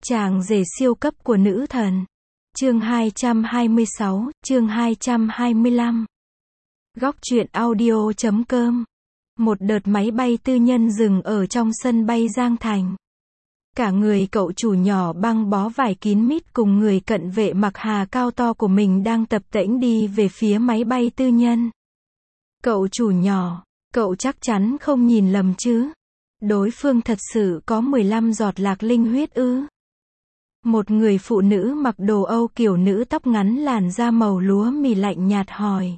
Chàng rể siêu cấp của nữ thần. Chương 226, chương 225. Góc truyện audio.com. Một đợt máy bay tư nhân dừng ở trong sân bay Giang Thành. Cả người cậu chủ nhỏ băng bó vải kín mít cùng người cận vệ mặc hà cao to của mình đang tập tễnh đi về phía máy bay tư nhân. Cậu chủ nhỏ, cậu chắc chắn không nhìn lầm chứ? Đối phương thật sự có 15 giọt lạc linh huyết ư? Một người phụ nữ mặc đồ Âu kiểu nữ tóc ngắn làn da màu lúa mì lạnh nhạt hỏi.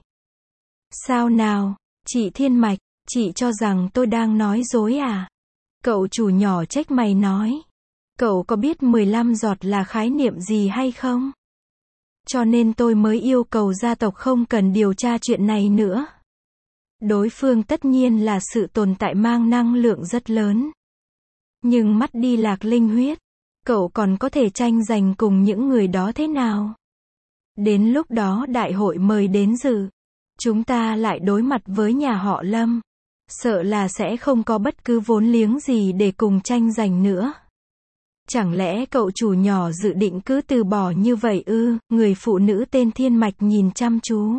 Sao nào, chị Thiên Mạch, chị cho rằng tôi đang nói dối à? Cậu chủ nhỏ trách mày nói. Cậu có biết 15 giọt là khái niệm gì hay không? Cho nên tôi mới yêu cầu gia tộc không cần điều tra chuyện này nữa. Đối phương tất nhiên là sự tồn tại mang năng lượng rất lớn. Nhưng mất đi lạc linh huyết, cậu còn có thể tranh giành cùng những người đó thế nào? Đến lúc đó đại hội mời đến dự, chúng ta lại đối mặt với nhà họ Lâm. Sợ là sẽ không có bất cứ vốn liếng gì để cùng tranh giành nữa. Chẳng lẽ cậu chủ nhỏ dự định cứ từ bỏ như vậy ư? Người phụ nữ tên Thiên Mạch nhìn chăm chú,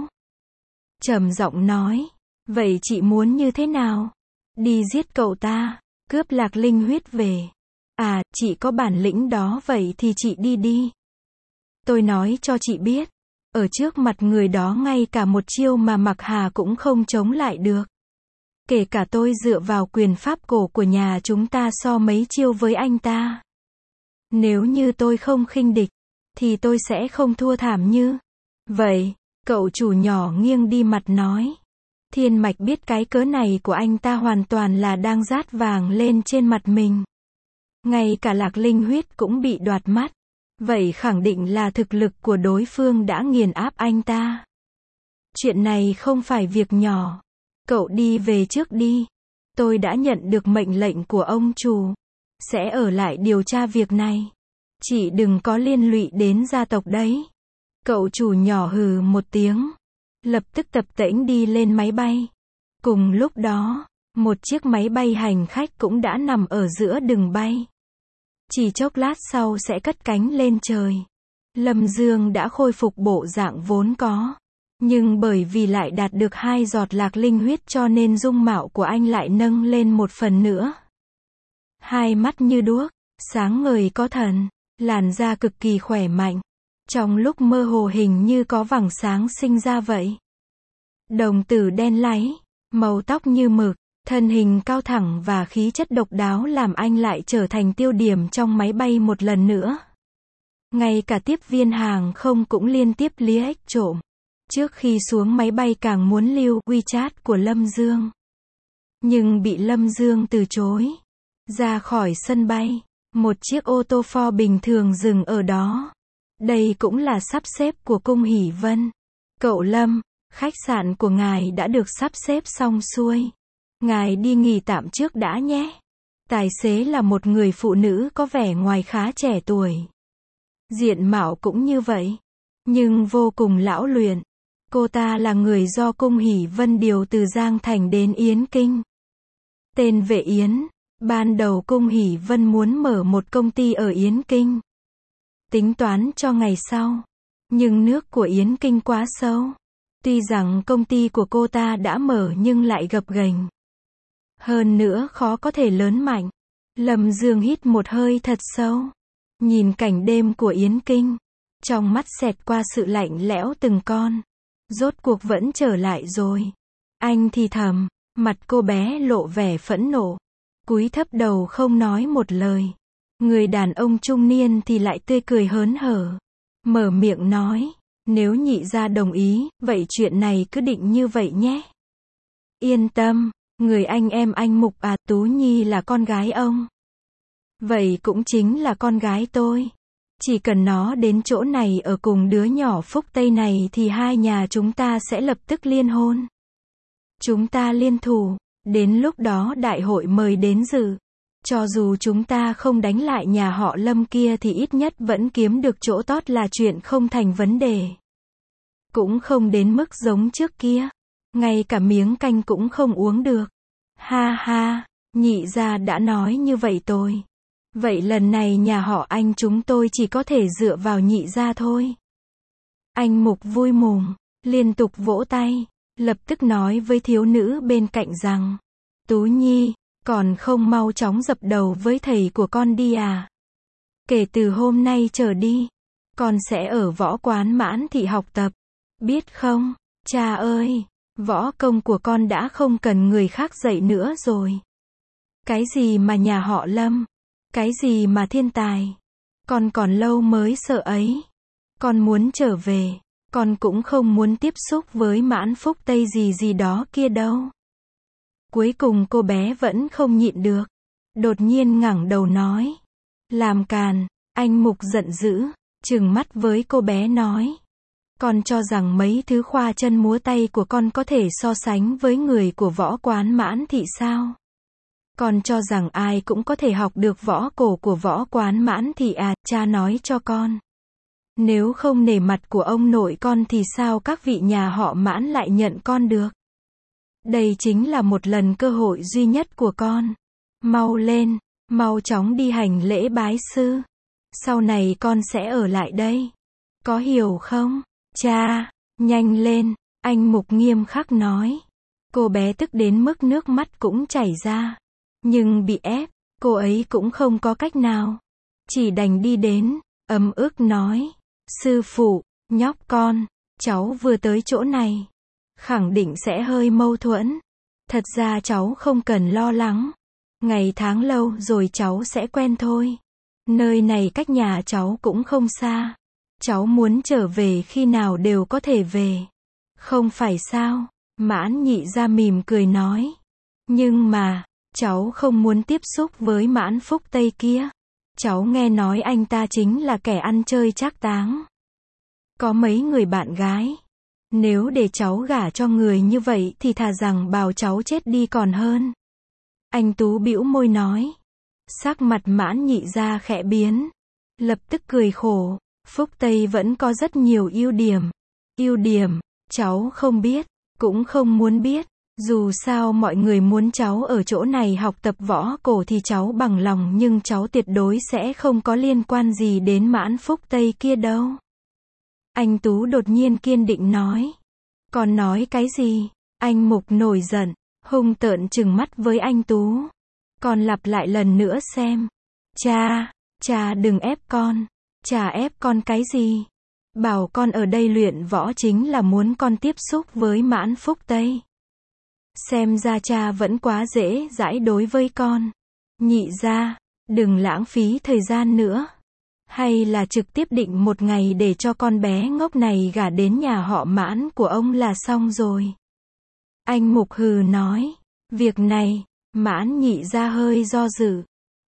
trầm giọng nói. Vậy chị muốn như thế nào? Đi giết cậu ta, cướp lạc linh huyết về. À, chị có bản lĩnh đó vậy thì chị đi đi. Tôi nói cho chị biết, ở trước mặt người đó ngay cả một chiêu mà Mặc Hà cũng không chống lại được. Kể cả tôi dựa vào quyền pháp cổ của nhà chúng ta so mấy chiêu với anh ta. Nếu như tôi không khinh địch, thì tôi sẽ không thua thảm như vậy. Cậu chủ nhỏ nghiêng đi mặt nói. Thiên Mạch biết cái cớ này của anh ta hoàn toàn là đang rát vàng lên trên mặt mình. Ngay cả lạc linh huyết cũng bị đoạt mất. Vậy khẳng định là thực lực của đối phương đã nghiền áp anh ta. Chuyện này không phải việc nhỏ. Cậu đi về trước đi. Tôi đã nhận được mệnh lệnh của ông chủ. Sẽ ở lại điều tra việc này. Chị đừng có liên lụy đến gia tộc đấy. Cậu chủ nhỏ hừ một tiếng. Lập tức tập tễnh đi lên máy bay. Cùng lúc đó, một chiếc máy bay hành khách cũng đã nằm ở giữa đường bay. Chỉ chốc lát sau sẽ cất cánh lên trời. Lâm Dương đã khôi phục bộ dạng vốn có. Nhưng bởi vì lại đạt được 2 giọt lạc linh huyết cho nên dung mạo của anh lại nâng lên một phần nữa. Hai mắt như đuốc, sáng ngời có thần, làn da cực kỳ khỏe mạnh. Trong lúc mơ hồ hình như có vầng sáng sinh ra vậy. Đồng tử đen láy, màu tóc như mực, thân hình cao thẳng và khí chất độc đáo làm anh lại trở thành tiêu điểm trong máy bay một lần nữa. Ngay cả tiếp viên hàng không cũng liên tiếp liếc trộm. Trước khi xuống máy bay càng muốn lưu WeChat của Lâm Dương. Nhưng bị Lâm Dương từ chối. Ra khỏi sân bay, một chiếc ô tô Ford bình thường dừng ở đó. Đây cũng là sắp xếp của cung Hỷ Vân. Cậu Lâm, khách sạn của ngài đã được sắp xếp xong xuôi. Ngài đi nghỉ tạm trước đã nhé. Tài xế là một người phụ nữ có vẻ ngoài khá trẻ tuổi. Diện mạo cũng như vậy, nhưng vô cùng lão luyện. Cô ta là người do cung Hỷ Vân điều từ Giang Thành đến Yến Kinh. Tên Vệ Yến. Ban đầu cung Hỷ Vân muốn mở một công ty ở Yến Kinh. Tính toán cho ngày sau. Nhưng nước của Yến Kinh quá sâu. Tuy rằng công ty của cô ta đã mở nhưng lại gập ghềnh. Hơn nữa khó có thể lớn mạnh. Lâm Dương hít một hơi thật sâu. Nhìn cảnh đêm của Yến Kinh. Trong mắt xẹt qua sự lạnh lẽo từng con. Rốt cuộc vẫn trở lại rồi. Anh thì thầm. Mặt cô bé lộ vẻ phẫn nộ. Cúi thấp đầu không nói một lời. Người đàn ông trung niên thì lại tươi cười hớn hở. Mở miệng nói. Nếu nhị gia đồng ý, vậy chuyện này cứ định như vậy nhé. Yên tâm, người anh em anh Mục à, Tú Nhi là con gái ông. Vậy cũng chính là con gái tôi. Chỉ cần nó đến chỗ này ở cùng đứa nhỏ Phúc Tây này thì hai nhà chúng ta sẽ lập tức liên hôn. Chúng ta liên thủ, đến lúc đó đại hội mời đến dự. Cho dù chúng ta không đánh lại nhà họ Lâm kia thì ít nhất vẫn kiếm được chỗ tốt là chuyện không thành vấn đề. Cũng không đến mức giống trước kia. Ngay cả miếng canh cũng không uống được. Ha ha, nhị gia đã nói như vậy tôi. Vậy lần này nhà họ Anh chúng tôi chỉ có thể dựa vào nhị gia thôi. Anh Mục vui mồm, liên tục vỗ tay, lập tức nói với thiếu nữ bên cạnh rằng, Tú Nhi, còn không mau chóng dập đầu với thầy của con đi à? Kể từ hôm nay trở đi, con sẽ ở võ quán Mãn Thị học tập, biết không? Cha ơi, võ công của con đã không cần người khác dạy nữa rồi. Cái gì mà nhà họ Lâm, cái gì mà thiên tài, con còn lâu mới sợ ấy. Con muốn trở về, con cũng không muốn tiếp xúc với Mãn Phúc Tây gì đó kia đâu. Cuối cùng cô bé vẫn không nhịn được, đột nhiên ngẩng đầu nói, làm càn. Anh Mục giận dữ, trừng mắt với cô bé nói, con cho rằng mấy thứ khoa chân múa tay của con có thể so sánh với người của võ quán Mãn Thị sao? Con cho rằng ai cũng có thể học được võ cổ của võ quán Mãn Thị à? Cha nói cho con, nếu không nể mặt của ông nội con thì sao các vị nhà họ Mãn lại nhận con được? Đây chính là một lần cơ hội duy nhất của con. Mau lên, mau chóng đi hành lễ bái sư. Sau này con sẽ ở lại đây. Có hiểu không? Cha, nhanh lên, anh Mục nghiêm khắc nói. Cô bé tức đến mức nước mắt cũng chảy ra. Nhưng bị ép, cô ấy cũng không có cách nào. Chỉ đành đi đến, ấm ức nói. Sư phụ, nhóc con, cháu vừa tới chỗ này. Khẳng định sẽ hơi mâu thuẫn. Thật ra cháu không cần lo lắng. Ngày tháng lâu rồi cháu sẽ quen thôi. Nơi này cách nhà cháu cũng không xa. Cháu muốn trở về khi nào đều có thể về. Không phải sao? Mãn Nhị gia mỉm cười nói. Nhưng mà, cháu không muốn tiếp xúc với Mãn Phúc Tây kia. Cháu nghe nói anh ta chính là kẻ ăn chơi trác táng. Có mấy người bạn gái. Nếu để cháu gả cho người như vậy thì thà rằng bảo cháu chết đi còn hơn. Anh Tú bĩu môi nói. Sắc mặt Mãn Nhị gia khẽ biến. Lập tức cười khổ. Phúc Tây vẫn có rất nhiều ưu điểm. Ưu điểm, cháu không biết, cũng không muốn biết. Dù sao mọi người muốn cháu ở chỗ này học tập võ cổ thì cháu bằng lòng, nhưng cháu tuyệt đối sẽ không có liên quan gì đến Mãn Phúc Tây kia đâu. Anh Tú đột nhiên kiên định nói. Còn nói cái gì? Anh Mục nổi giận, hung tợn trừng mắt với anh Tú. Con lặp lại lần nữa xem. Cha đừng ép con. Cha ép con cái gì? Bảo con ở đây luyện võ chính là muốn con tiếp xúc với Mãn Phúc Tây. Xem ra cha vẫn quá dễ dãi đối với con. Nhị gia, đừng lãng phí thời gian nữa. Hay là trực tiếp định một ngày để cho con bé ngốc này gả đến nhà họ Mãn của ông là xong rồi. Anh Mục hừ nói. Việc này, Mãn Nhị gia hơi do dự.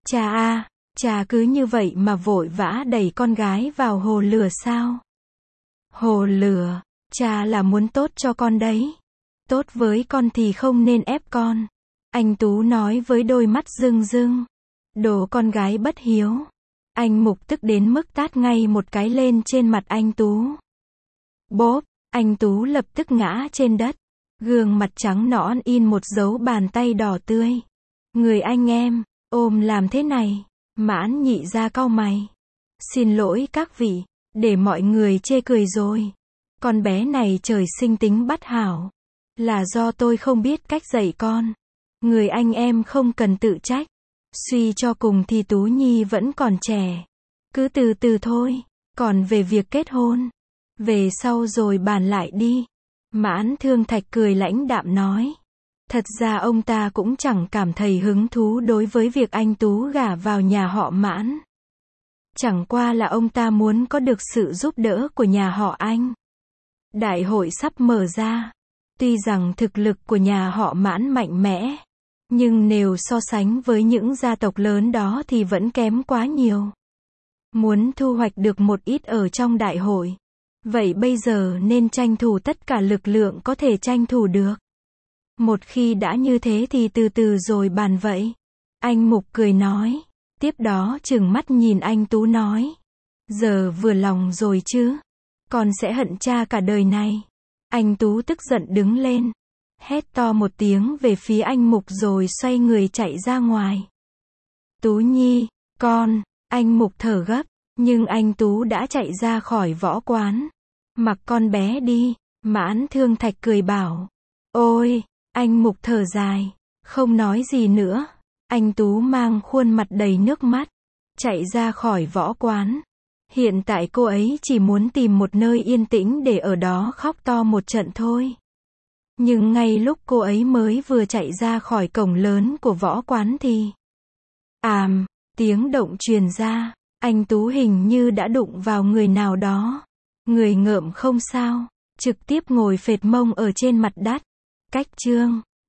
Cha cứ như vậy mà vội vã đẩy con gái vào hồ lửa sao? Hồ lửa, cha là muốn tốt cho con đấy. Tốt với con thì không nên ép con. Anh Tú nói với đôi mắt rưng rưng. Đồ con gái bất hiếu. Anh Mục tức đến mức tát ngay một cái lên trên mặt anh Tú. Bốp, anh Tú lập tức ngã trên đất. Gương mặt trắng nõn in một dấu bàn tay đỏ tươi. Người anh em, ôm làm thế này. Mãn Nhị gia cau mày. Xin lỗi các vị, để mọi người chê cười rồi. Con bé này trời sinh tính bất hảo. Là do tôi không biết cách dạy con. Người anh em không cần tự trách. Suy cho cùng thì Tú Nhi vẫn còn trẻ. Cứ từ từ thôi. Còn về việc kết hôn, về sau rồi bàn lại đi. Mãn Thương Thạch cười lãnh đạm nói. Thật ra ông ta cũng chẳng cảm thấy hứng thú đối với việc anh Tú gả vào nhà họ Mãn. Chẳng qua là ông ta muốn có được sự giúp đỡ của nhà họ Anh. Đại hội sắp mở ra. Tuy rằng thực lực của nhà họ Mãn mạnh mẽ, nhưng nếu so sánh với những gia tộc lớn đó thì vẫn kém quá nhiều. Muốn thu hoạch được một ít ở trong đại hội, vậy bây giờ nên tranh thủ tất cả lực lượng có thể tranh thủ được. Một khi đã như thế thì từ từ rồi bàn vậy. Anh Mục cười nói. Tiếp đó trừng mắt nhìn anh Tú nói. Giờ vừa lòng rồi chứ? Con sẽ hận cha cả đời này. Anh Tú tức giận đứng lên. Hét to một tiếng về phía anh Mục rồi xoay người chạy ra ngoài. Tú Nhi, Con, anh Mục thở gấp, nhưng anh Tú đã chạy ra khỏi võ quán. Mặc con bé đi, Mãn Thương Thạch cười bảo. Ôi, anh Mục thở dài, không nói gì nữa. Anh Tú mang khuôn mặt đầy nước mắt, chạy ra khỏi võ quán. Hiện tại cô ấy chỉ muốn tìm một nơi yên tĩnh để ở đó khóc to một trận thôi. Nhưng ngay lúc cô ấy mới vừa chạy ra khỏi cổng lớn của võ quán thì tiếng động truyền ra, anh Tú hình như đã đụng vào người nào đó. Người ngợm không sao, trực tiếp ngồi phệt mông ở trên mặt đất. Cách chương